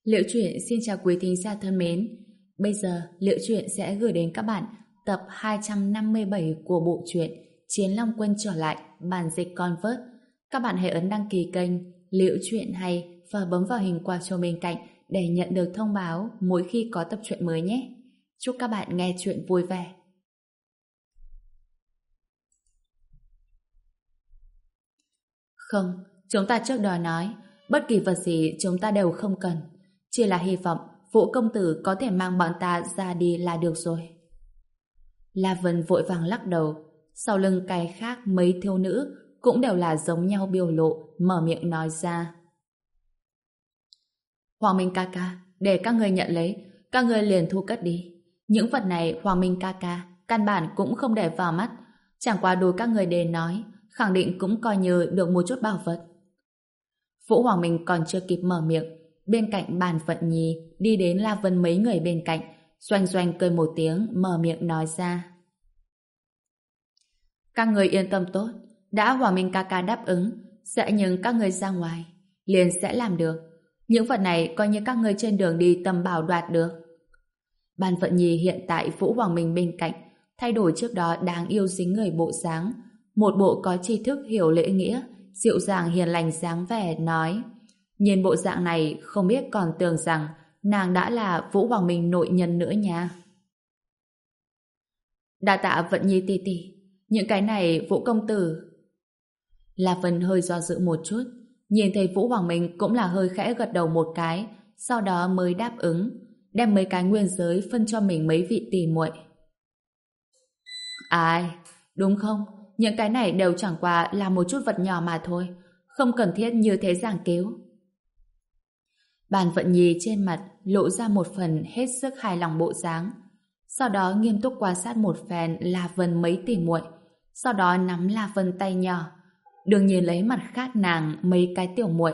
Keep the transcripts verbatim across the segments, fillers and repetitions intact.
Liễu Chuyện xin chào quý thính giả thân mến. Bây giờ Liễu Chuyện sẽ gửi đến các bạn tập hai trăm năm mươi bảy của bộ truyện Chiến Long Quân trở lại, bản dịch Convert. Các bạn hãy ấn đăng ký kênh Liễu Chuyện hay và bấm vào hình quả chuông bên cạnh để nhận được thông báo mỗi khi có tập truyện mới nhé. Chúc các bạn nghe truyện vui vẻ. Không, chúng ta trước đó nói bất kỳ vật gì chúng ta đều không cần. Chỉ là hy vọng Vũ công tử có thể mang bọn ta ra đi là được rồi. La Vân vội vàng lắc đầu. Sau lưng cái khác mấy thiếu nữ cũng đều là giống nhau biểu lộ, mở miệng nói ra. Hoàng Minh ca ca, để các người nhận lấy, các người liền thu cất đi. Những vật này Hoàng Minh ca ca căn bản cũng không để vào mắt, chẳng qua đối các người đến nói, khẳng định cũng coi như được một chút bảo vật. Vũ Hoàng Minh còn chưa kịp mở miệng, bên cạnh Bàn Vận Nhi đi đến La Vân mấy người bên cạnh, doanh doanh cười một tiếng, mở miệng nói ra. Các người yên tâm tốt, đã Hoàng Minh ca ca đáp ứng sẽ nhưng các người ra ngoài liền sẽ làm được. Những vật này coi như các người trên đường đi tầm bảo đoạt được. Bàn Vận Nhi hiện tại Vũ Hoàng Minh bên cạnh, thay đổi trước đó đáng yêu dính người bộ dáng, một bộ có tri thức hiểu lễ nghĩa, dịu dàng hiền lành dáng vẻ nói. Nhìn bộ dạng này không biết còn tưởng rằng nàng đã là Vũ Hoàng Minh nội nhân nữa nha. Đa tạ Vận Nhi tỷ tỷ, những cái này Vũ công tử. La Vân hơi do dự một chút, nhìn thấy Vũ Hoàng Minh cũng là hơi khẽ gật đầu một cái, sau đó mới đáp ứng, đem mấy cái nguyên giới phân cho mình mấy vị tỷ muội. Ai, đúng không? Những cái này đều chẳng qua là một chút vật nhỏ mà thôi, không cần thiết như thế giảng cứu. Bàn Vận Nhi trên mặt lộ ra một phần hết sức hài lòng bộ dáng, sau đó nghiêm túc quan sát một phen La Vân mấy tỷ muội, sau đó nắm La Vân tay nhỏ, đương nhiên lấy mặt khác nàng mấy cái tiểu muội.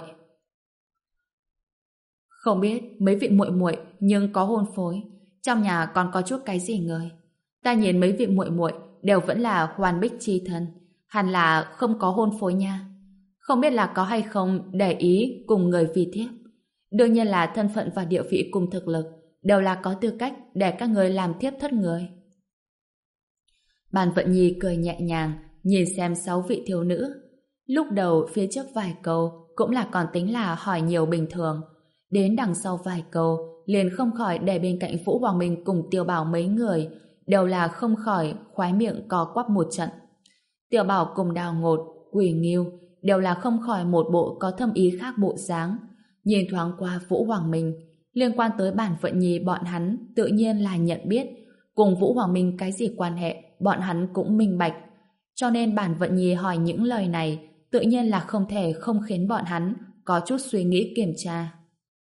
Không biết mấy vị muội muội nhưng có hôn phối, trong nhà còn có chút cái gì người? Ta nhìn mấy vị muội muội đều vẫn là hoàn bích chi thân, hẳn là không có hôn phối nha. Không biết là có hay không để ý cùng người vì thiếp. Đương nhiên là thân phận và địa vị cùng thực lực đều là có tư cách để các người làm thiếp thất người. Bàn Vận Nhi cười nhẹ nhàng nhìn xem sáu vị thiếu nữ. Lúc đầu phía trước vài câu cũng là còn tính là hỏi nhiều bình thường, đến đằng sau vài câu liền không khỏi để bên cạnh Vũ Hoàng Minh cùng Tiểu Bảo mấy người đều là không khỏi khoái miệng co quắp một trận. Tiểu Bảo cùng Đào Ngột, Quỷ Nghiêu đều là không khỏi một bộ có thâm ý khác bộ dáng. Nhìn thoáng qua Vũ Hoàng Minh, liên quan tới Bàn Vận Nhi bọn hắn tự nhiên là nhận biết, cùng Vũ Hoàng Minh cái gì quan hệ bọn hắn cũng minh bạch, cho nên Bàn Vận Nhi hỏi những lời này tự nhiên là không thể không khiến bọn hắn có chút suy nghĩ kiểm tra.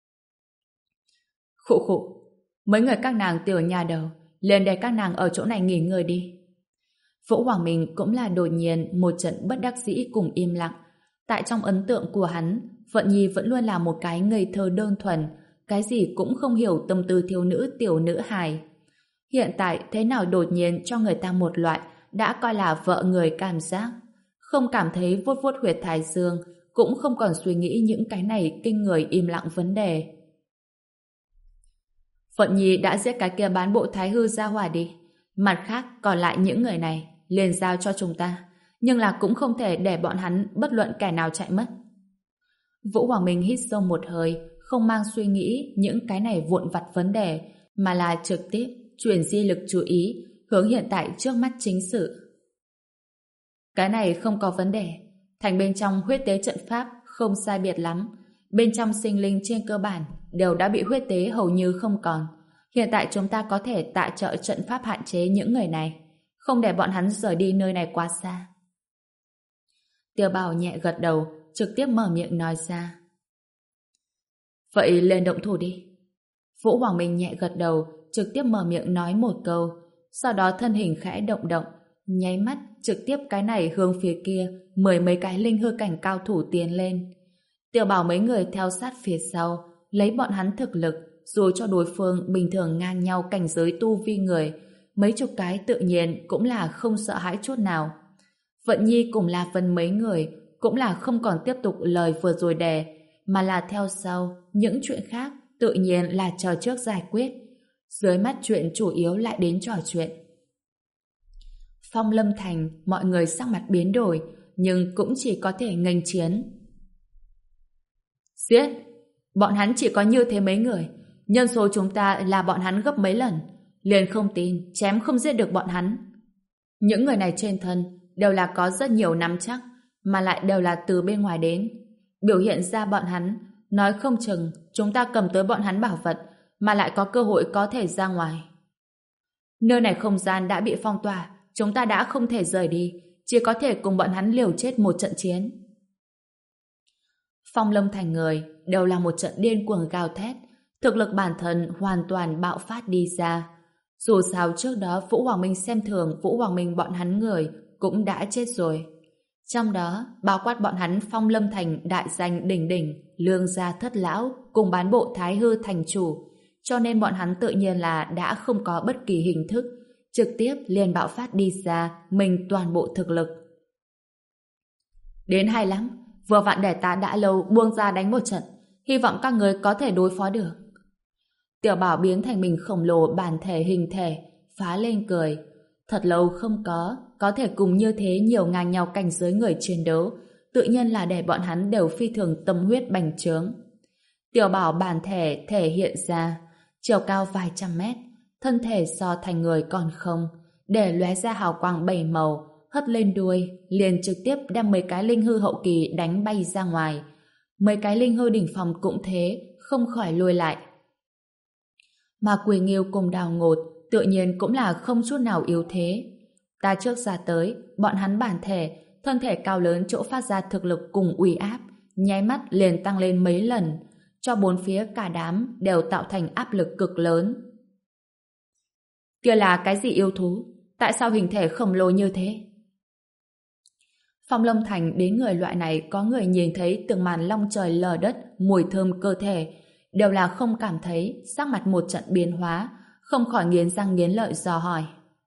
Khụ khụ, mấy người các nàng tiểu nhà đầu, lên để các nàng ở chỗ này nghỉ ngơi đi. Vũ Hoàng Minh cũng là đột nhiên một trận bất đắc dĩ cùng im lặng. Tại trong ấn tượng của hắn, Vận Nhi vẫn luôn là một cái ngây thơ đơn thuần, cái gì cũng không hiểu tâm tư thiếu nữ tiểu nữ hài. Hiện tại thế nào đột nhiên cho người ta một loại đã coi là vợ người cảm giác, không cảm thấy vuốt vuốt huyệt thái dương, cũng không còn suy nghĩ những cái này kinh người im lặng vấn đề. Vận Nhi đã giết cái kia bán bộ thái hư ra hỏa đi, mặt khác còn lại những người này liền giao cho chúng ta, nhưng là cũng không thể để bọn hắn bất luận kẻ nào chạy mất. Vũ Hoàng Minh hít sâu một hơi, không mang suy nghĩ những cái này vụn vặt vấn đề, mà là trực tiếp chuyển di lực chú ý hướng hiện tại trước mắt chính sự. Cái này không có vấn đề, thành bên trong huyết tế trận pháp không sai biệt lắm, bên trong sinh linh trên cơ bản đều đã bị huyết tế hầu như không còn. Hiện tại chúng ta có thể tạ trợ trận pháp hạn chế những người này, không để bọn hắn rời đi nơi này quá xa. Tiêu Bảo nhẹ gật đầu, trực tiếp mở miệng nói ra. Vậy lên động thủ đi. Vũ Hoàng Minh nhẹ gật đầu, trực tiếp mở miệng nói một câu, sau đó thân hình khẽ động động, nháy mắt trực tiếp cái này hướng phía kia mười mấy cái linh hư cảnh cao thủ tiến lên. Tiểu Bảo mấy người theo sát phía sau, lấy bọn hắn thực lực, dù cho đối phương bình thường ngang nhau cảnh giới tu vi người, mấy chục cái tự nhiên cũng là không sợ hãi chút nào. Vận Nhi cùng La Vân mấy người cũng là không còn tiếp tục lời vừa rồi đề, mà là theo sau những chuyện khác tự nhiên là chờ trước giải quyết. Dưới mắt chuyện chủ yếu lại đến trò chuyện. Phong Lâm Thành, mọi người sắc mặt biến đổi, nhưng cũng chỉ có thể nghênh chiến. Giết! Bọn hắn chỉ có như thế mấy người, nhân số chúng ta là bọn hắn gấp mấy lần, liền không tin, chém không giết được bọn hắn. Những người này trên thân đều là có rất nhiều nắm chắc, mà lại đều là từ bên ngoài đến. Biểu hiện ra bọn hắn, nói không chừng chúng ta cầm tới bọn hắn bảo vật, mà lại có cơ hội có thể ra ngoài. Nơi này không gian đã bị phong tỏa, chúng ta đã không thể rời đi, chỉ có thể cùng bọn hắn liều chết một trận chiến. Phong Lâm Thành người đều là một trận điên cuồng gào thét, thực lực bản thân hoàn toàn bạo phát đi ra. Dù sao trước đó Vũ Hoàng Minh xem thường Vũ Hoàng Minh bọn hắn người cũng đã chết rồi. Trong đó bao quát bọn hắn Phong Lâm Thành đại danh đỉnh đỉnh, lương gia thất lão cùng bán bộ Thái Hư thành chủ, cho nên bọn hắn tự nhiên là đã không có bất kỳ hình thức, trực tiếp liền bạo phát đi ra mình toàn bộ thực lực. Đến hay lắm, vừa vặn để ta đã lâu buông ra đánh một trận, hy vọng các người có thể đối phó được. Tiểu Bảo biến thành mình khổng lồ bản thể hình thể, phá lên cười. Thật lâu không có, có thể cùng như thế nhiều ngang nhau cảnh giới người chiến đấu, tự nhiên là để bọn hắn đều phi thường tâm huyết bành trướng. Tiểu Bảo bản thể thể hiện ra, chiều cao vài trăm mét, thân thể so thành người còn không, để lóe ra hào quang bảy màu, hất lên đuôi, liền trực tiếp đem mấy cái linh hư hậu kỳ đánh bay ra ngoài. Mấy cái linh hư đỉnh phòng cũng thế, không khỏi lùi lại. Mà Quỳ Nghiêu cùng Đào Ngột tự nhiên cũng là không chút nào yếu thế. Ta trước ra tới, bọn hắn bản thể, thân thể cao lớn chỗ phát ra thực lực cùng uy áp, nháy mắt liền tăng lên mấy lần, cho bốn phía cả đám đều tạo thành áp lực cực lớn. Kia là cái gì yêu thú? Tại sao hình thể khổng lồ như thế? Phong Lâm Thành đến người loại này có người nhìn thấy từng màn long trời lở đất, mùi thơm cơ thể, đều là không cảm thấy, sắc mặt một trận biến hóa, không khỏi nghiến răng nghiến lợi dò hỏi.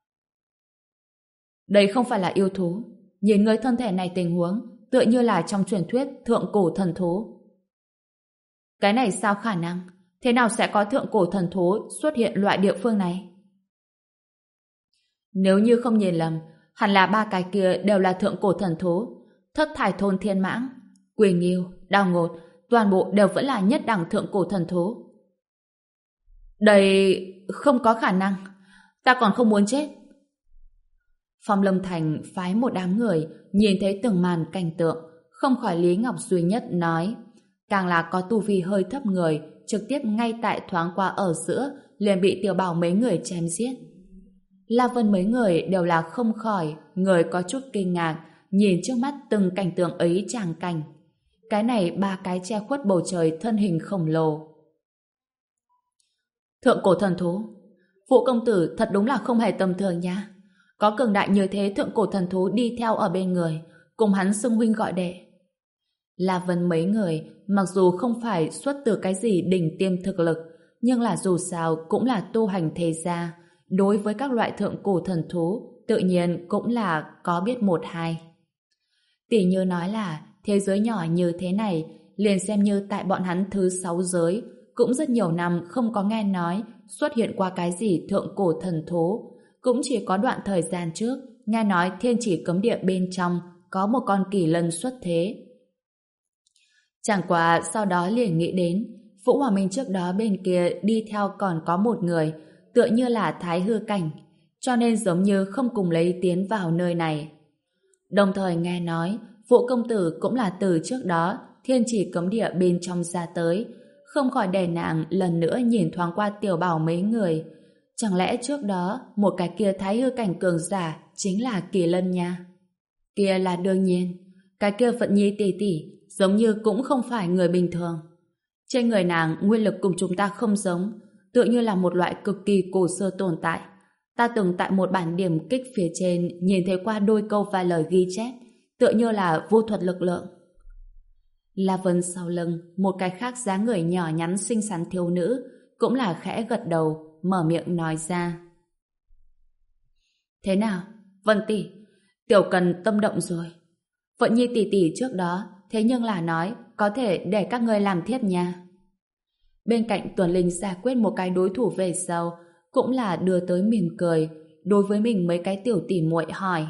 Đây không phải là yêu thú, nhìn người thân thể này tình huống, tựa như là trong truyền thuyết thượng cổ thần thú. Cái này sao khả năng? Thế nào sẽ có thượng cổ thần thú xuất hiện loại địa phương này? Nếu như không nhìn lầm, hẳn là ba cái kia đều là thượng cổ thần thú. Thất thải thôn thiên mãng, Quỳ Nghiêu, Đào Ngột, toàn bộ đều vẫn là nhất đẳng thượng cổ thần thú. Đây không có khả năng, ta còn không muốn chết. Phong Lâm Thành phái một đám người nhìn thấy từng màn cảnh tượng, không khỏi Lý Ngọc duy nhất nói, càng là có tu vi hơi thấp người, trực tiếp ngay tại thoáng qua ở giữa liền bị Tiểu Bảo mấy người chém giết. La Vân mấy người đều là không khỏi, người có chút kinh ngạc, nhìn trước mắt từng cảnh tượng ấy tràng cảnh. Cái này ba cái che khuất bầu trời thân hình khổng lồ. Thượng cổ thần thú, Phụ công tử thật đúng là không hề tầm thường nha. Có cường đại như thế thượng cổ thần thú đi theo ở bên người, cùng hắn xưng huynh gọi đệ. La Vân mấy người, mặc dù không phải xuất từ cái gì đỉnh tiêm thực lực, nhưng là dù sao cũng là tu hành thế gia, đối với các loại thượng cổ thần thú, tự nhiên cũng là có biết một hai. Tỷ như nói là thế giới nhỏ như thế này, liền xem như tại bọn hắn thứ sáu giới, cũng rất nhiều năm không có nghe nói xuất hiện qua cái gì thượng cổ thần thú. Cũng chỉ có đoạn thời gian trước, nghe nói thiên chỉ cấm địa bên trong có một con kỳ lân xuất thế. Chẳng qua sau đó liền nghĩ đến, Vũ Hòa Minh trước đó bên kia đi theo còn có một người, tựa như là Thái Hư cảnh, cho nên giống như không cùng lấy tiến vào nơi này. Đồng thời nghe nói, Vũ công tử cũng là từ trước đó thiên chỉ cấm địa bên trong ra tới, không khỏi để nàng lần nữa nhìn thoáng qua Tiểu Bảo mấy người. Chẳng lẽ trước đó một cái kia Thái Hư cảnh cường giả chính là Kỳ Lân nha? Kia là đương nhiên, cái kia Phận Nhi tỷ tỷ giống như cũng không phải người bình thường. Trên người nàng nguyên lực cùng chúng ta không giống, tựa như là một loại cực kỳ cổ xưa tồn tại. Ta từng tại một bản điểm kích phía trên nhìn thấy qua đôi câu vài lời ghi chép, tựa như là vô thuật lực lượng. La Vân sau lưng, một cái khác dáng người nhỏ nhắn xinh xắn thiếu nữ, cũng là khẽ gật đầu, mở miệng nói ra. Thế nào, Vân tỷ, Tiểu Cần tâm động rồi. Vận Nhi tỷ tỷ trước đó, thế nhưng là nói có thể để các ngươi làm thiếp nha. Bên cạnh Tuần Linh giải quyết một cái đối thủ về sau, cũng là đưa tới mỉm cười, đối với mình mấy cái tiểu tỉ muội hỏi.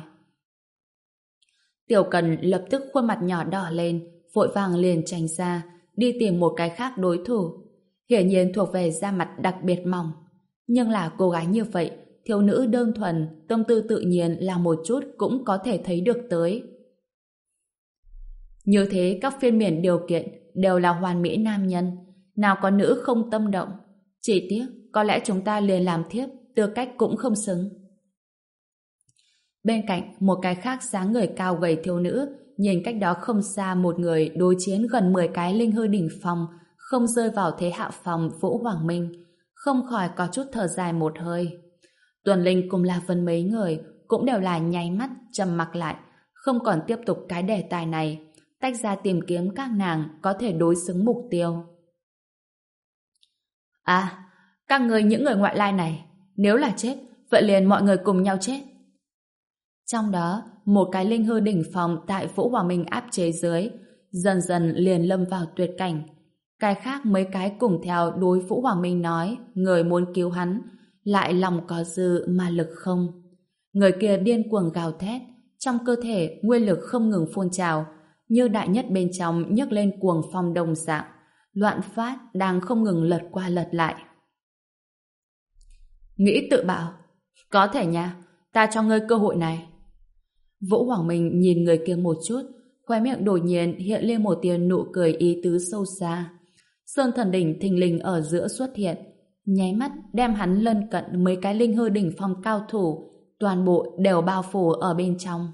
Tiểu Cần lập tức khuôn mặt nhỏ đỏ lên, vội vàng liền tránh ra, đi tìm một cái khác đối thủ. Hiển nhiên thuộc về da mặt đặc biệt mỏng. Nhưng là cô gái như vậy, thiếu nữ đơn thuần, tâm tư tự nhiên là một chút cũng có thể thấy được tới. Như thế các phiên miền điều kiện đều là hoàn mỹ nam nhân, nào có nữ không tâm động. Chỉ tiếc, có lẽ chúng ta liền làm thiếp, tư cách cũng không xứng. Bên cạnh, một cái khác dáng người cao gầy thiếu nữ, nhìn cách đó không xa một người đối chiến gần mười cái linh hư đỉnh phong, không rơi vào thế hạ phòng Vũ Hoàng Minh, không khỏi có chút thở dài một hơi. Tuần Linh cùng La Vân mấy người cũng đều là nháy mắt trầm mặc lại, không còn tiếp tục cái đề tài này, tách ra tìm kiếm các nàng có thể đối xứng mục tiêu. À, các người những người ngoại lai này, nếu là chết, vậy liền mọi người cùng nhau chết. Trong đó, một cái linh hư đỉnh phong tại Vũ Hoàng Minh áp chế dưới, dần dần liền lâm vào tuyệt cảnh. Cái khác mấy cái cùng theo đối Vũ Hoàng Minh nói, người muốn cứu hắn, lại lòng có dư mà lực không. Người kia điên cuồng gào thét, trong cơ thể nguyên lực không ngừng phun trào, như đại nhất bên trong nhấc lên cuồng phong đồng dạng, loạn phát đang không ngừng lật qua lật lại. Nghĩ tự bảo, có thể nha, ta cho ngươi cơ hội này. Vũ Hoàng Minh nhìn người kia một chút, khóe miệng đột nhiên hiện lên một tia nụ cười ý tứ sâu xa. Sơn Thần Đỉnh thình lình ở giữa xuất hiện, nháy mắt đem hắn lân cận mấy cái linh hư đỉnh phong cao thủ, toàn bộ đều bao phủ ở bên trong.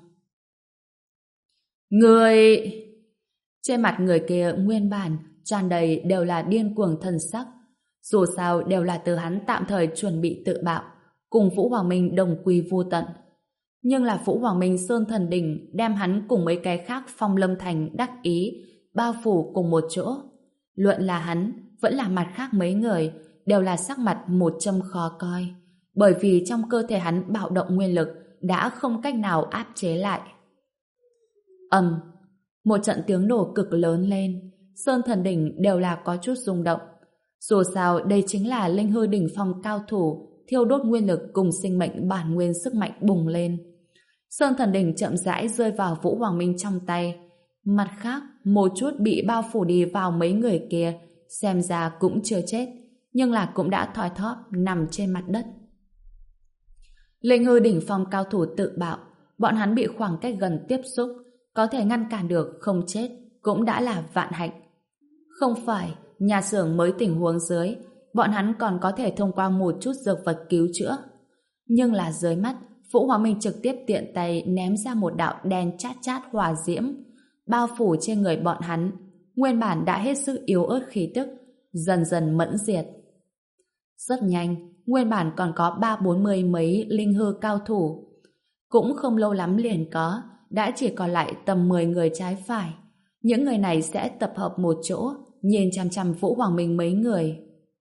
Người... Trên mặt người kia nguyên bản tràn đầy đều là điên cuồng thần sắc. Dù sao đều là từ hắn tạm thời chuẩn bị tự bạo, cùng Vũ Hoàng Minh đồng quy vô tận. Nhưng là Vũ Hoàng Minh Sơn Thần Đỉnh đem hắn cùng mấy cái khác Phong Lâm Thành đắc ý bao phủ cùng một chỗ. Luận là hắn, vẫn là mặt khác mấy người, đều là sắc mặt một châm khó coi, bởi vì trong cơ thể hắn bạo động nguyên lực đã không cách nào áp chế lại. Ầm, một trận tiếng nổ cực lớn lên, Sơn Thần Đỉnh đều là có chút rung động. Dù sao đây chính là linh hư đỉnh phong cao thủ, thiêu đốt nguyên lực cùng sinh mệnh bản nguyên sức mạnh bùng lên. Sơn Thần Đỉnh chậm rãi rơi vào Vũ Hoàng Minh trong tay. Mặt khác, một chút bị bao phủ đi vào mấy người kia, xem ra cũng chưa chết, nhưng là cũng đã thoi thóp nằm trên mặt đất. Linh hư đỉnh phong cao thủ tự bạo, bọn hắn bị khoảng cách gần tiếp xúc, có thể ngăn cản được không chết, cũng đã là vạn hạnh. Không phải, nhà xưởng mới tình huống dưới, bọn hắn còn có thể thông qua một chút dược vật cứu chữa. Nhưng là dưới mắt, Vũ Hoàng Minh trực tiếp tiện tay ném ra một đạo đen chát chát hỏa diễm, bao phủ trên người bọn hắn, nguyên bản đã hết sức yếu ớt khí tức, dần dần mẫn diệt. Rất nhanh, nguyên bản còn có ba bốn mươi mấy linh hư cao thủ. Cũng không lâu lắm liền có, đã chỉ còn lại tầm mười người trái phải. Những người này sẽ tập hợp một chỗ, nhìn chằm chằm Vũ Hoàng Minh mấy người.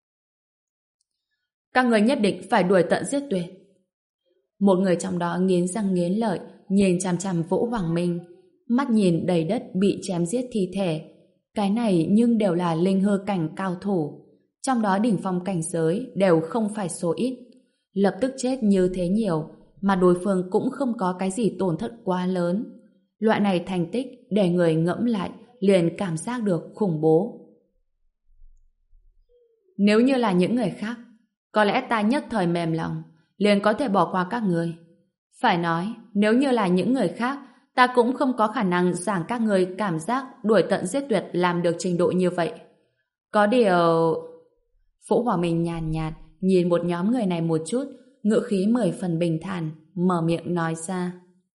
Các người nhất định phải đuổi tận giết tuyệt. Một người trong đó nghiến răng nghiến lợi, nhìn chằm chằm Vũ Hoàng Minh, mắt nhìn đầy đất bị chém giết thi thể. Cái này nhưng đều là linh hư cảnh cao thủ, trong đó đỉnh phong cảnh giới đều không phải số ít. Lập tức chết như thế nhiều, mà đối phương cũng không có cái gì tổn thất quá lớn. Loại này thành tích để người ngẫm lại liền cảm giác được khủng bố. Nếu như là những người khác, có lẽ ta nhất thời mềm lòng, liền có thể bỏ qua các người. Phải nói, nếu như là những người khác, ta cũng không có khả năng giảng các người cảm giác đuổi tận giết tuyệt làm được trình độ như vậy. Có điều... Vũ Hoàng Minh nhàn nhạt, nhạt nhìn một nhóm người này một chút, ngữ khí mười phần bình thản, mở miệng nói ra.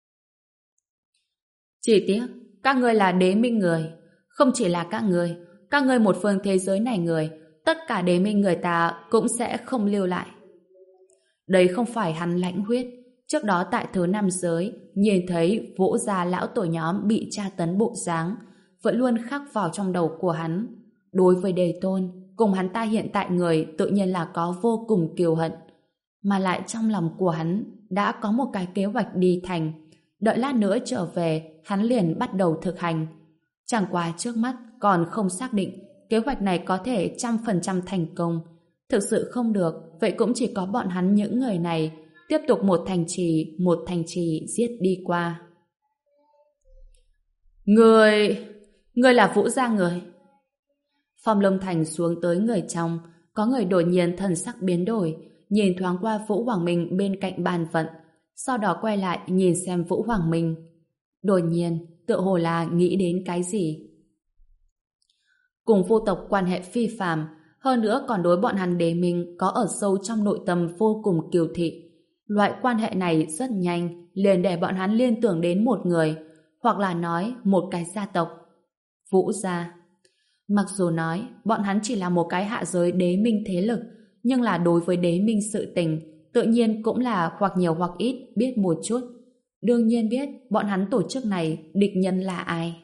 Chỉ tiếc, các ngươi là đế minh người. Không chỉ là các ngươi, các ngươi một phương thế giới này người, tất cả đế minh người ta cũng sẽ không lưu lại. Đấy không phải hắn lãnh huyết. Trước đó tại thứ năm giới, nhìn thấy Vũ gia lão tổ nhóm bị tra tấn bộ dáng, vẫn luôn khắc vào trong đầu của hắn. Đối với Đề Tôn, cùng hắn ta hiện tại người tự nhiên là có vô cùng kiêu hận. Mà lại trong lòng của hắn đã có một cái kế hoạch đi thành. Đợi lát nữa trở về, hắn liền bắt đầu thực hành. Chẳng qua trước mắt còn không xác định kế hoạch này có thể trăm phần trăm thành công. Thực sự không được, vậy cũng chỉ có bọn hắn những người này tiếp tục một thành trì, một thành trì giết đi qua. Người... Người là Vũ gia người. Phong Lâm Thành xuống tới người trong, có người đột nhiên thần sắc biến đổi, nhìn thoáng qua Vũ Hoàng Minh bên cạnh bàn vận, sau đó quay lại nhìn xem Vũ Hoàng Minh. Đột nhiên, tựa hồ là nghĩ đến cái gì. Cùng vô tộc quan hệ phi phàm, hơn nữa còn đối bọn hắn Đế Minh có ở sâu trong nội tâm vô cùng kiêu thị. Loại quan hệ này rất nhanh, liền để bọn hắn liên tưởng đến một người, hoặc là nói một cái gia tộc. Vũ gia. Mặc dù nói bọn hắn chỉ là một cái hạ giới đế minh thế lực, nhưng là đối với đế minh sự tình, tự nhiên cũng là hoặc nhiều hoặc ít biết một chút. Đương nhiên biết bọn hắn tổ chức này địch nhân là ai.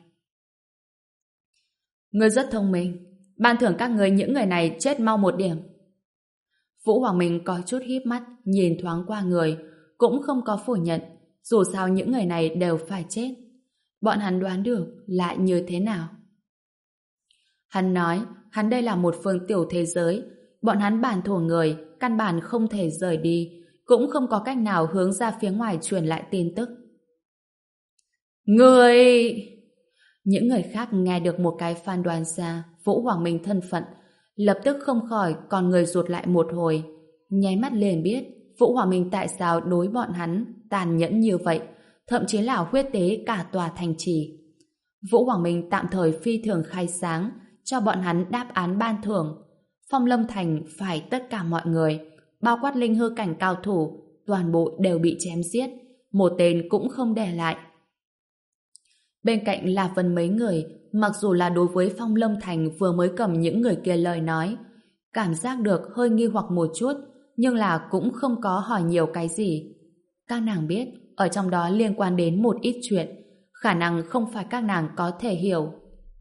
Ngươi rất thông minh, ban thưởng các ngươi những người này chết mau một điểm. Vũ Hoàng Minh có chút híp mắt nhìn thoáng qua người, cũng không có phủ nhận, dù sao những người này đều phải chết. Bọn hắn đoán được lại như thế nào? Hắn nói, hắn đây là một phương tiểu thế giới, bọn hắn bản thổ người, căn bản không thể rời đi, cũng không có cách nào hướng ra phía ngoài truyền lại tin tức. Người... Những người khác nghe được một cái phán đoán ra Vũ Hoàng Minh thân phận, lập tức không khỏi còn người rụt lại một hồi, nháy mắt liền biết Vũ Hoàng Minh tại sao đối bọn hắn tàn nhẫn như vậy, thậm chí là huyết tế cả tòa thành trì. Vũ Hoàng Minh tạm thời phi thường khai sáng, cho bọn hắn đáp án ban thưởng. Phong Lâm Thành phải tất cả mọi người, bao quát linh hư cảnh cao thủ, toàn bộ đều bị chém giết, một tên cũng không để lại. Bên cạnh là phần mấy người, mặc dù là đối với Phong Lâm Thành vừa mới cầm những người kia lời nói, cảm giác được hơi nghi hoặc một chút, nhưng là cũng không có hỏi nhiều cái gì. Các nàng biết, ở trong đó liên quan đến một ít chuyện, khả năng không phải các nàng có thể hiểu.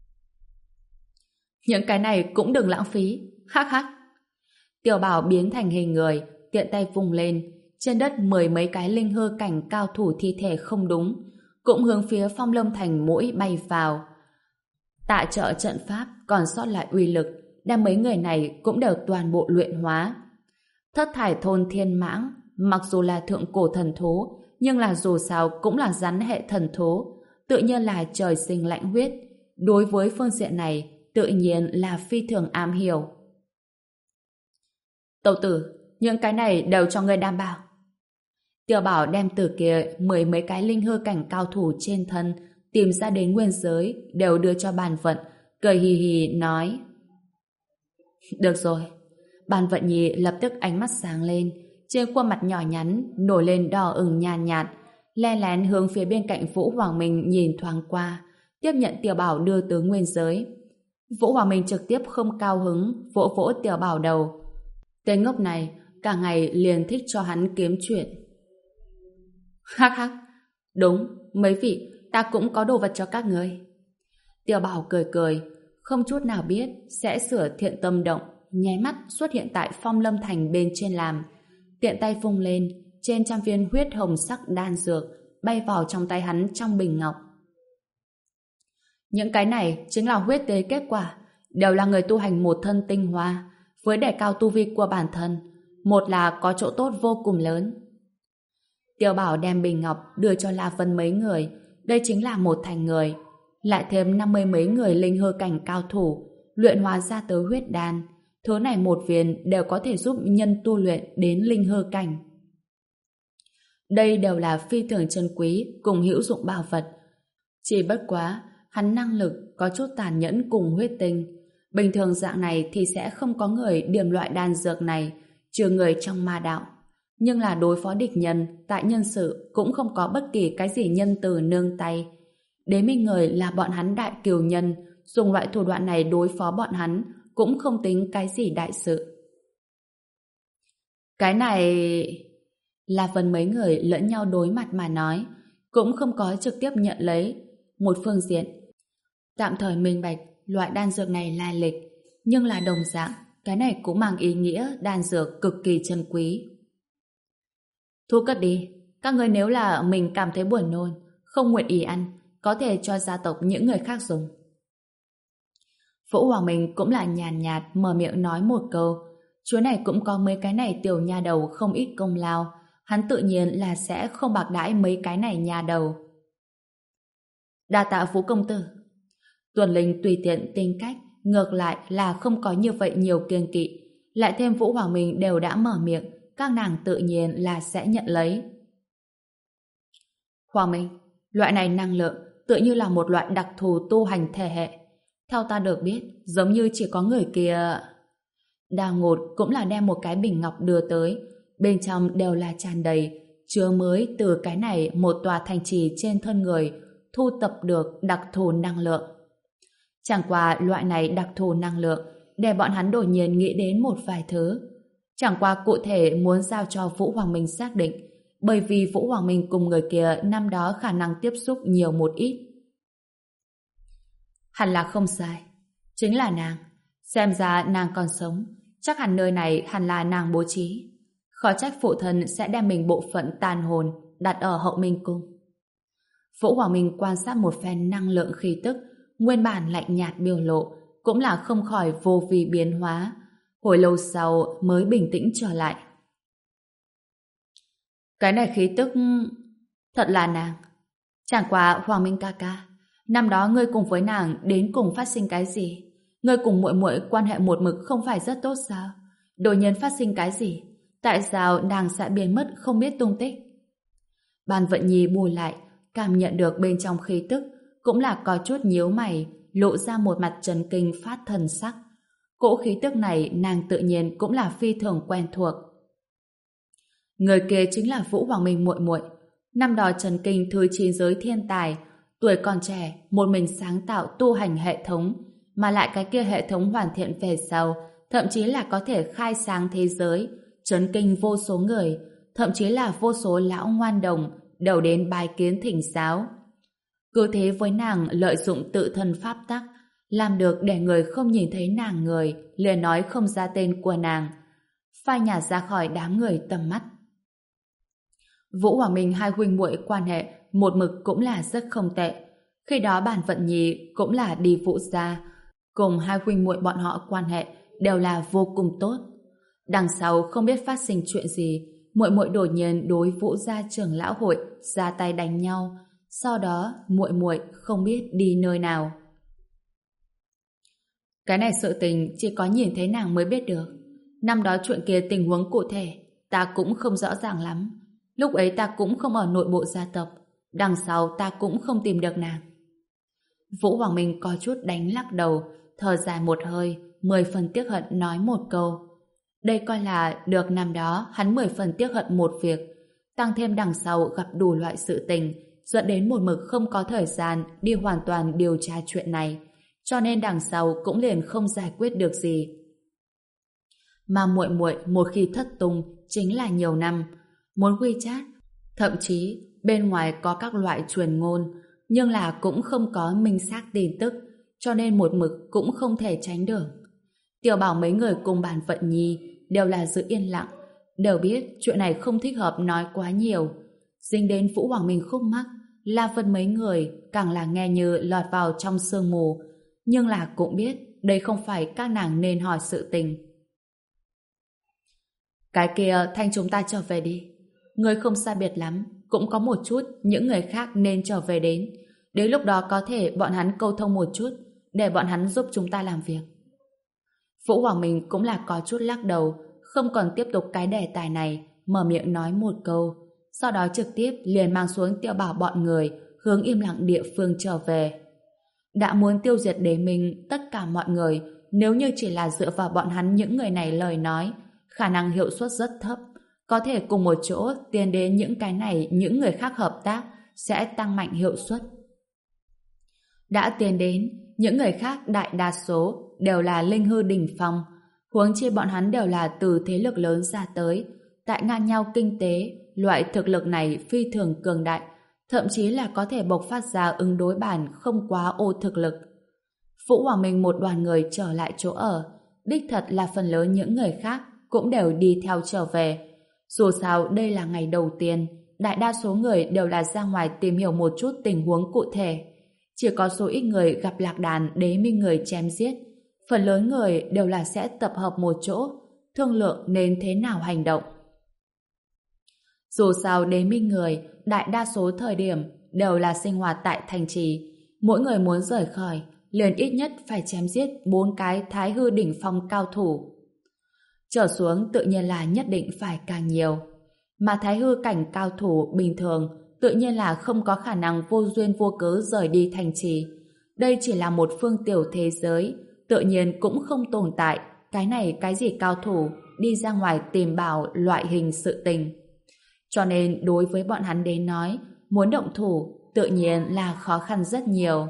Những cái này cũng đừng lãng phí, hắc hắc. Tiểu Bảo biến thành hình người, tiện tay vùng lên, trên đất mười mấy cái linh hư cảnh cao thủ thi thể không đúng, cũng hướng phía Phong Lâm Thành mũi bay vào. Tạ trợ trận pháp còn sót lại uy lực, đem mấy người này cũng đều toàn bộ luyện hóa. Thất thải thôn thiên mãng, mặc dù là thượng cổ thần thú, nhưng là dù sao cũng là rắn hệ thần thú, tự nhiên là trời sinh lãnh huyết. Đối với phương diện này, tự nhiên là phi thường am hiểu. Tẩu tử, những cái này đều cho ngươi đảm bảo. Tiểu Bảo đem từ kia mười mấy cái linh hư cảnh cao thủ trên thân tìm ra đến nguyên giới đều đưa cho bàn vận, cười hì hì nói. Được rồi. Bàn vận nhì lập tức ánh mắt sáng lên, trên khuôn mặt nhỏ nhắn nổi lên đỏ ửng nhàn nhạt, nhạt, len lén hướng phía bên cạnh Vũ Hoàng Minh nhìn thoáng qua, tiếp nhận Tiểu Bảo đưa tới nguyên giới. Vũ Hoàng Minh trực tiếp không cao hứng, vỗ vỗ Tiểu Bảo đầu. Tên ngốc này cả ngày liền thích cho hắn kiếm chuyện. Hắc hắc, đúng, mấy vị, ta cũng có đồ vật cho các ngươi. Tiểu Bảo cười cười, không chút nào biết sẽ sửa thiện tâm động, nháy mắt xuất hiện tại Phong Lâm Thành bên trên làm, tiện tay vung lên, trên trăm viên huyết hồng sắc đan dược bay vào trong tay hắn trong bình ngọc. Những cái này chính là huyết tế kết quả, đều là người tu hành một thân tinh hoa, với đề cao tu vi của bản thân, một là có chỗ tốt vô cùng lớn. Tiểu Bảo đem bình ngọc đưa cho La Vân mấy người, đây chính là một thành người, lại thêm năm mươi mấy người linh hư cảnh cao thủ, luyện hóa ra tới huyết đan, thứ này một viên đều có thể giúp nhân tu luyện đến linh hư cảnh. Đây đều là phi thường chân quý cùng hữu dụng bảo vật. Chỉ bất quá, hắn năng lực có chút tàn nhẫn cùng huyết tinh. Bình thường dạng này thì sẽ không có người điểm loại đan dược này, trừ người trong ma đạo. Nhưng là đối phó địch nhân, tại nhân sự cũng không có bất kỳ cái gì nhân từ nương tay. Đế minh người là bọn hắn đại kiều nhân, dùng loại thủ đoạn này đối phó bọn hắn cũng không tính cái gì đại sự. Cái này... là phần mấy người lẫn nhau đối mặt mà nói, cũng không có trực tiếp nhận lấy. Một phương diện, tạm thời minh bạch loại đan dược này lai lịch, nhưng là đồng dạng, cái này cũng mang ý nghĩa đan dược cực kỳ chân quý. Thu cất đi, các người nếu là mình cảm thấy buồn nôn, không nguyện ý ăn, có thể cho gia tộc những người khác dùng. Vũ Hoàng Minh cũng là nhàn nhạt, nhạt mở miệng nói một câu. Chúa này cũng có mấy cái này tiểu nha đầu không ít công lao. Hắn tự nhiên là sẽ không bạc đãi mấy cái này nha đầu. Đa tạ Vũ công tử. Tuần Linh tùy tiện tính cách, ngược lại là không có như vậy nhiều kiêng kỵ. Lại thêm Vũ Hoàng Minh đều đã mở miệng, các nàng tự nhiên là sẽ nhận lấy. Hoàng Minh, loại này năng lượng tựa như là một loại đặc thù tu hành thể hệ. Theo ta được biết, giống như chỉ có người kia... Đào Ngột cũng là đem một cái bình ngọc đưa tới, bên trong đều là tràn đầy, chứa mới từ cái này một tòa thành trì trên thân người, thu tập được đặc thù năng lượng. Chẳng qua loại này đặc thù năng lượng để bọn hắn đột nhiên nghĩ đến một vài thứ. Chẳng qua cụ thể muốn giao cho Vũ Hoàng Minh xác định, bởi vì Vũ Hoàng Minh cùng người kia năm đó khả năng tiếp xúc nhiều một ít. Hẳn là không sai, chính là nàng. Xem ra nàng còn sống, chắc hẳn nơi này hẳn là nàng bố trí. Khó trách phụ thân sẽ đem mình bộ phận tàn hồn đặt ở Hậu Minh Cung. Vũ Hoàng Minh quan sát một phen năng lượng khí tức, nguyên bản lạnh nhạt biểu lộ, cũng là không khỏi vô vi biến hóa. Hồi lâu sau mới bình tĩnh trở lại. Cái này khí tức... Thật là nàng. Chẳng qua Hoàng Minh ca ca, năm đó ngươi cùng với nàng đến cùng phát sinh cái gì? Ngươi cùng muội muội quan hệ một mực không phải rất tốt sao? Đột nhiên phát sinh cái gì? Tại sao nàng sẽ biến mất không biết tung tích? Bàn Vận Nhi bùi lại, cảm nhận được bên trong khí tức, cũng là có chút nhíu mày, lộ ra một mặt trần kinh phát thần sắc. Cỗ khí tức này nàng tự nhiên cũng là phi thường quen thuộc. Người kia chính là Vũ Hoàng Minh muội muội. Năm đó trần kinh thứ chín giới thiên tài, tuổi còn trẻ, một mình sáng tạo tu hành hệ thống, mà lại cái kia hệ thống hoàn thiện về sau, thậm chí là có thể khai sáng thế giới, chấn kinh vô số người, thậm chí là vô số lão ngoan đồng đều đến bài kiến thỉnh giáo. Cứ thế với nàng lợi dụng tự thân pháp tắc, làm được để người không nhìn thấy nàng người, liền nói không ra tên của nàng, phai nhạt ra khỏi đám người tầm mắt. Vũ Hoàng Minh hai huynh muội quan hệ một mực cũng là rất không tệ. Khi đó Bàn Vận Nhi cũng là đi Vũ gia, cùng hai huynh muội bọn họ quan hệ đều là vô cùng tốt. Đằng sau không biết phát sinh chuyện gì, muội muội đột nhiên đối Vũ gia trưởng lão hội ra tay đánh nhau, sau đó muội muội không biết đi nơi nào. Cái này sự tình chỉ có nhìn thấy nàng mới biết được. Năm đó chuyện kia tình huống cụ thể ta cũng không rõ ràng lắm. Lúc ấy ta cũng không ở nội bộ gia tộc, đằng sau ta cũng không tìm được nàng. Vũ Hoàng Minh có chút đánh lắc đầu, thở dài một hơi, mười phần tiếc hận nói một câu. Đây coi là được năm đó hắn mười phần tiếc hận một việc, tăng thêm đằng sau gặp đủ loại sự tình, dẫn đến một mực không có thời gian đi hoàn toàn điều tra chuyện này, cho nên đằng sau cũng liền không giải quyết được gì. Mà muội muội một khi thất tung chính là nhiều năm, muốn WeChat, thậm chí bên ngoài có các loại truyền ngôn, nhưng là cũng không có minh xác tin tức, cho nên một mực cũng không thể tránh được. Tiểu Bảo mấy người cùng Bàn Vận Nhi đều là giữ yên lặng, đều biết chuyện này không thích hợp nói quá nhiều. Dính đến Vũ Hoàng Minh khúc mắc, La Vân mấy người càng là nghe như lọt vào trong sương mù, nhưng là cũng biết đây không phải các nàng nên hỏi sự tình. Cái kia thanh chúng ta trở về đi. Người không xa biệt lắm, cũng có một chút những người khác nên trở về đến. Đến lúc đó có thể bọn hắn câu thông một chút, để bọn hắn giúp chúng ta làm việc. Vũ Hoàng Minh cũng là có chút lắc đầu, không còn tiếp tục cái đề tài này, mở miệng nói một câu, sau đó trực tiếp liền mang xuống Tiểu Bảo bọn người, hướng im lặng địa phương trở về. Đã muốn tiêu diệt đế minh tất cả mọi người, nếu như chỉ là dựa vào bọn hắn những người này lời nói, khả năng hiệu suất rất thấp, có thể cùng một chỗ tiến đến những cái này những người khác hợp tác sẽ tăng mạnh hiệu suất. Đã tiến đến, những người khác đại đa số đều là linh hư đỉnh phong, huống chi bọn hắn đều là từ thế lực lớn ra tới, tại ngang nhau kinh tế, loại thực lực này phi thường cường đại, thậm chí là có thể bộc phát ra ứng đối bản không quá ô thực lực. Vũ Hoàng Minh một đoàn người trở lại chỗ ở, đích thật là phần lớn những người khác cũng đều đi theo trở về. Dù sao đây là ngày đầu tiên, đại đa số người đều là ra ngoài tìm hiểu một chút tình huống cụ thể. Chỉ có số ít người gặp lạc đàn đế minh người chém giết, phần lớn người đều là sẽ tập hợp một chỗ, thương lượng nên thế nào hành động. Dù sao đế minh người, đại đa số thời điểm đều là sinh hoạt tại thành trì. Mỗi người muốn rời khỏi, liền ít nhất phải chém giết bốn cái thái hư đỉnh phong cao thủ. Trở xuống tự nhiên là nhất định phải càng nhiều. Mà thái hư cảnh cao thủ bình thường tự nhiên là không có khả năng vô duyên vô cớ rời đi thành trì. Đây chỉ là một phương tiểu thế giới, tự nhiên cũng không tồn tại cái này cái gì cao thủ đi ra ngoài tìm bảo loại hình sự tình. Cho nên đối với bọn hắn đến nói, muốn động thủ tự nhiên là khó khăn rất nhiều.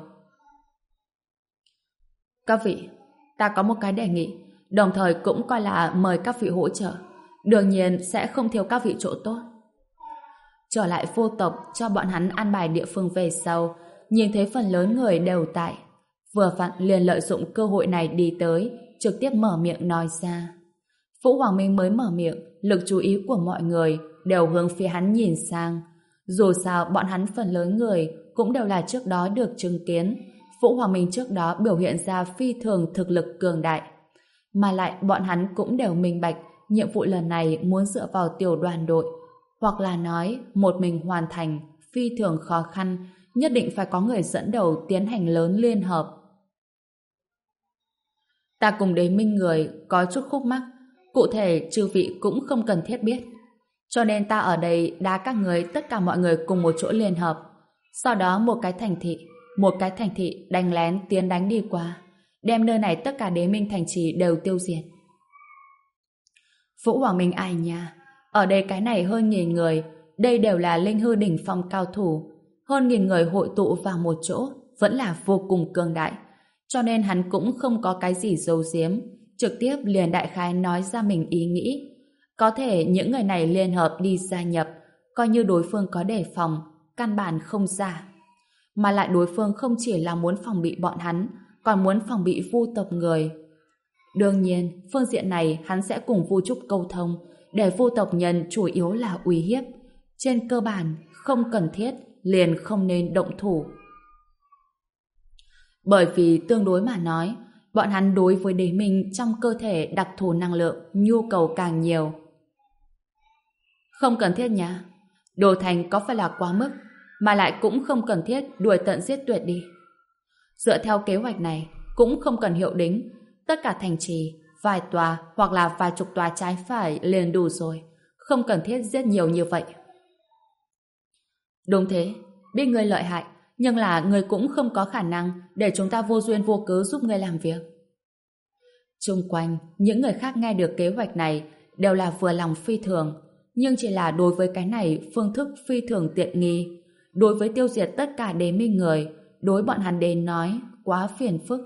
Các vị, ta có một cái đề nghị, đồng thời cũng coi là mời các vị hỗ trợ. Đương nhiên sẽ không thiếu các vị chỗ tốt. Trở lại vô tộc cho bọn hắn an bài địa phương về sau, nhìn thấy phần lớn người đều tại. Vừa vặn liền lợi dụng cơ hội này đi tới, trực tiếp mở miệng nói ra. Vũ Hoàng Minh mới mở miệng, lực chú ý của mọi người đều hướng phía hắn nhìn sang. Dù sao bọn hắn phần lớn người cũng đều là trước đó được chứng kiến Vũ Hoàng Minh trước đó biểu hiện ra phi thường thực lực cường đại. Mà lại bọn hắn cũng đều minh bạch nhiệm vụ lần này muốn dựa vào tiểu đoàn đội, hoặc là nói một mình hoàn thành phi thường khó khăn, nhất định phải có người dẫn đầu tiến hành lớn liên hợp. Ta cùng đế minh người có chút khúc mắc, cụ thể chư vị cũng không cần thiết biết. Cho nên ta ở đây đá các người tất cả mọi người cùng một chỗ liên hợp. Sau đó một cái thành thị, một cái thành thị đánh lén tiến đánh đi qua, đem nơi này tất cả đế minh thành trì đều tiêu diệt. Vũ Hoàng Minh ai nha, ở đây cái này hơn nghìn người, đây đều là linh hư đỉnh phong cao thủ, hơn nghìn người hội tụ vào một chỗ, vẫn là vô cùng cường đại. Cho nên hắn cũng không có cái gì giấu giếm, trực tiếp liền đại khái nói ra mình ý nghĩ. Có thể những người này liên hợp đi gia nhập, coi như đối phương có đề phòng, căn bản không ra. Mà lại đối phương không chỉ là muốn phòng bị bọn hắn, còn muốn phòng bị vu tộc người. Đương nhiên, phương diện này hắn sẽ cùng Vu Trúc câu thông, để vu tộc nhân chủ yếu là uy hiếp. Trên cơ bản, không cần thiết, liền không nên động thủ. Bởi vì tương đối mà nói, bọn hắn đối với đế minh trong cơ thể đặc thù năng lượng, nhu cầu càng nhiều. Không cần thiết nha. Đồ thành có phải là quá mức, mà lại cũng không cần thiết đuổi tận giết tuyệt đi. Dựa theo kế hoạch này, cũng không cần hiệu đính, tất cả thành trì, vài tòa hoặc là vài chục tòa trái phải liền đủ rồi, không cần thiết giết nhiều như vậy. Đúng thế, biết người lợi hại, nhưng là người cũng không có khả năng để chúng ta vô duyên vô cớ giúp người làm việc. Chung quanh, những người khác nghe được kế hoạch này đều là vừa lòng phi thường, nhưng chỉ là đối với cái này phương thức phi thường tiện nghi. Đối với tiêu diệt tất cả đế minh người, đối bọn hắn đến nói quá phiền phức.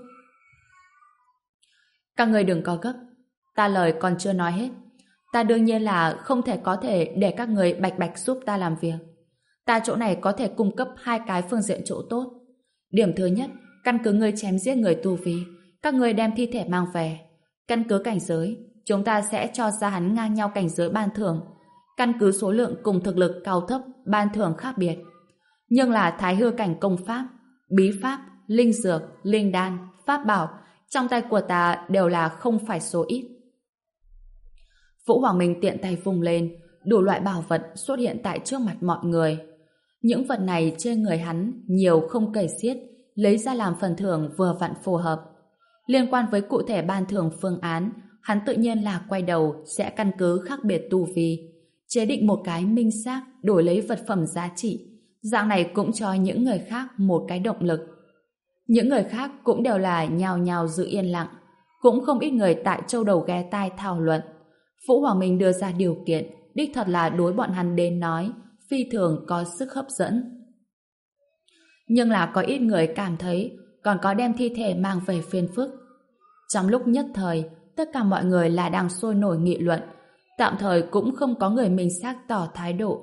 Các người đừng có gấp, ta lời còn chưa nói hết. Ta đương nhiên là không thể có thể để các người bạch bạch giúp ta làm việc. Ta chỗ này có thể cung cấp hai cái phương diện chỗ tốt. Điểm thứ nhất, căn cứ người chém giết người tu vi, các người đem thi thể mang về. Căn cứ cảnh giới, chúng ta sẽ cho ra hắn ngang nhau cảnh giới ban thưởng. Căn cứ số lượng cùng thực lực cao thấp, ban thưởng khác biệt. Nhưng là thái hư cảnh công pháp, bí pháp, linh dược, linh đan, pháp bảo, trong tay của ta đều là không phải số ít. Vũ Hoàng Minh tiện tay vùng lên, đủ loại bảo vật xuất hiện tại trước mặt mọi người. Những vật này trên người hắn nhiều không kể xiết, lấy ra làm phần thưởng vừa vặn phù hợp. Liên quan với cụ thể ban thưởng phương án, hắn tự nhiên là quay đầu sẽ căn cứ khác biệt tu vi, chế định một cái minh xác đổi lấy vật phẩm giá trị. Dạng này cũng cho những người khác một cái động lực. Những người khác cũng đều là nhào nhào giữ yên lặng, cũng không ít người tại châu đầu ghé tai thảo luận. Vũ Hoàng Minh đưa ra điều kiện, đích thật là đối bọn hắn đến nói phi thường có sức hấp dẫn. Nhưng là có ít người cảm thấy còn có đem thi thể mang về phiền phức. Trong lúc nhất thời, tất cả mọi người là đang sôi nổi nghị luận, tạm thời cũng không có người minh xác tỏ thái độ.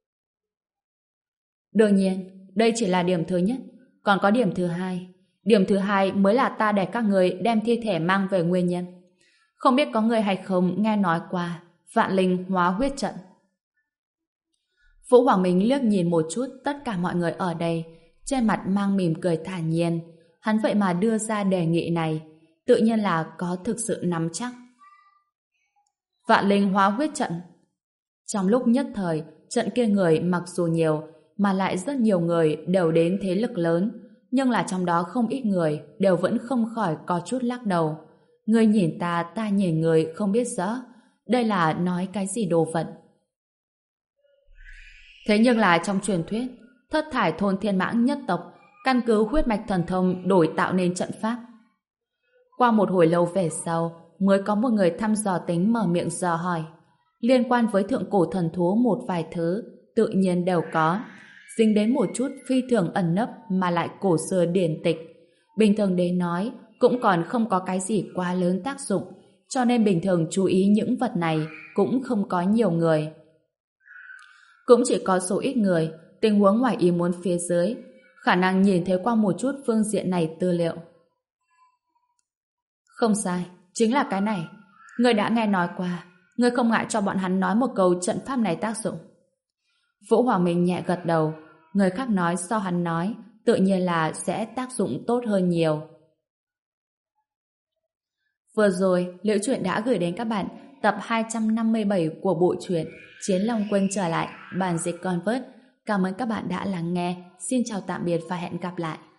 Đương nhiên, đây chỉ là điểm thứ nhất, còn có điểm thứ hai. Điểm thứ hai mới là ta để các người đem thi thể mang về nguyên nhân. Không biết có người hay không nghe nói qua vạn linh hóa huyết trận. Vũ Hoàng Minh liếc nhìn một chút tất cả mọi người ở đây, trên mặt mang mỉm cười thản nhiên. Hắn vậy mà đưa ra đề nghị này. tự nhiên là có thực sự nắm chắc. Vạn linh hóa huyết trận. Trong lúc nhất thời, trận kia người mặc dù nhiều, mà lại rất nhiều người đều đến thế lực lớn, nhưng là trong đó không ít người đều vẫn không khỏi có chút lắc đầu. Người nhìn ta, ta nhìn người không biết rõ. Đây là nói cái gì đồ vật. Thế nhưng là trong truyền thuyết, thất thải thôn thiên mãng nhất tộc căn cứ huyết mạch thần thông đổi tạo nên trận pháp. Qua một hồi lâu về sau, mới có một người thăm dò tính mở miệng dò hỏi. Liên quan với thượng cổ thần thú một vài thứ, tự nhiên đều có. Dính đến một chút phi thường ẩn nấp mà lại cổ xưa điển tịch. Bình thường đến nói, cũng còn không có cái gì quá lớn tác dụng, cho nên bình thường chú ý những vật này cũng không có nhiều người. Cũng chỉ có số ít người, tình huống ngoài ý muốn phía dưới, khả năng nhìn thấy qua một chút phương diện này tư liệu. Không sai, chính là cái này. Người đã nghe nói qua, người không ngại cho bọn hắn nói một câu trận pháp này tác dụng. Vũ Hoàng Minh nhẹ gật đầu, người khác nói sau hắn nói, tự nhiên là sẽ tác dụng tốt hơn nhiều. Vừa rồi, Liễu Chuyện đã gửi đến các bạn tập hai trăm năm mươi bảy của bộ truyện Chiến Long Quân trở lại, bản dịch Convert. Cảm ơn các bạn đã lắng nghe. Xin chào tạm biệt và hẹn gặp lại.